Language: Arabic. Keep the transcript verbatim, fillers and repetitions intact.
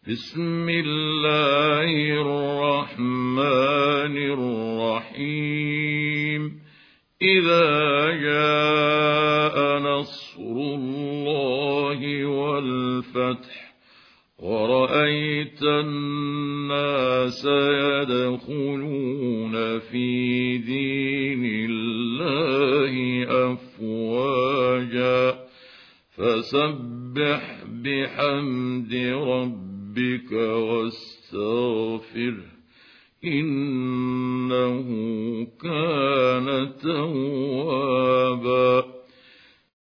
بسم الله الرحمن الرحيم إذا جاء نصر الله والفتح ورأيت الناس يدخلون في دين الله أفواجا فسبح بحمد ربك واستغفره إنه كان توابا.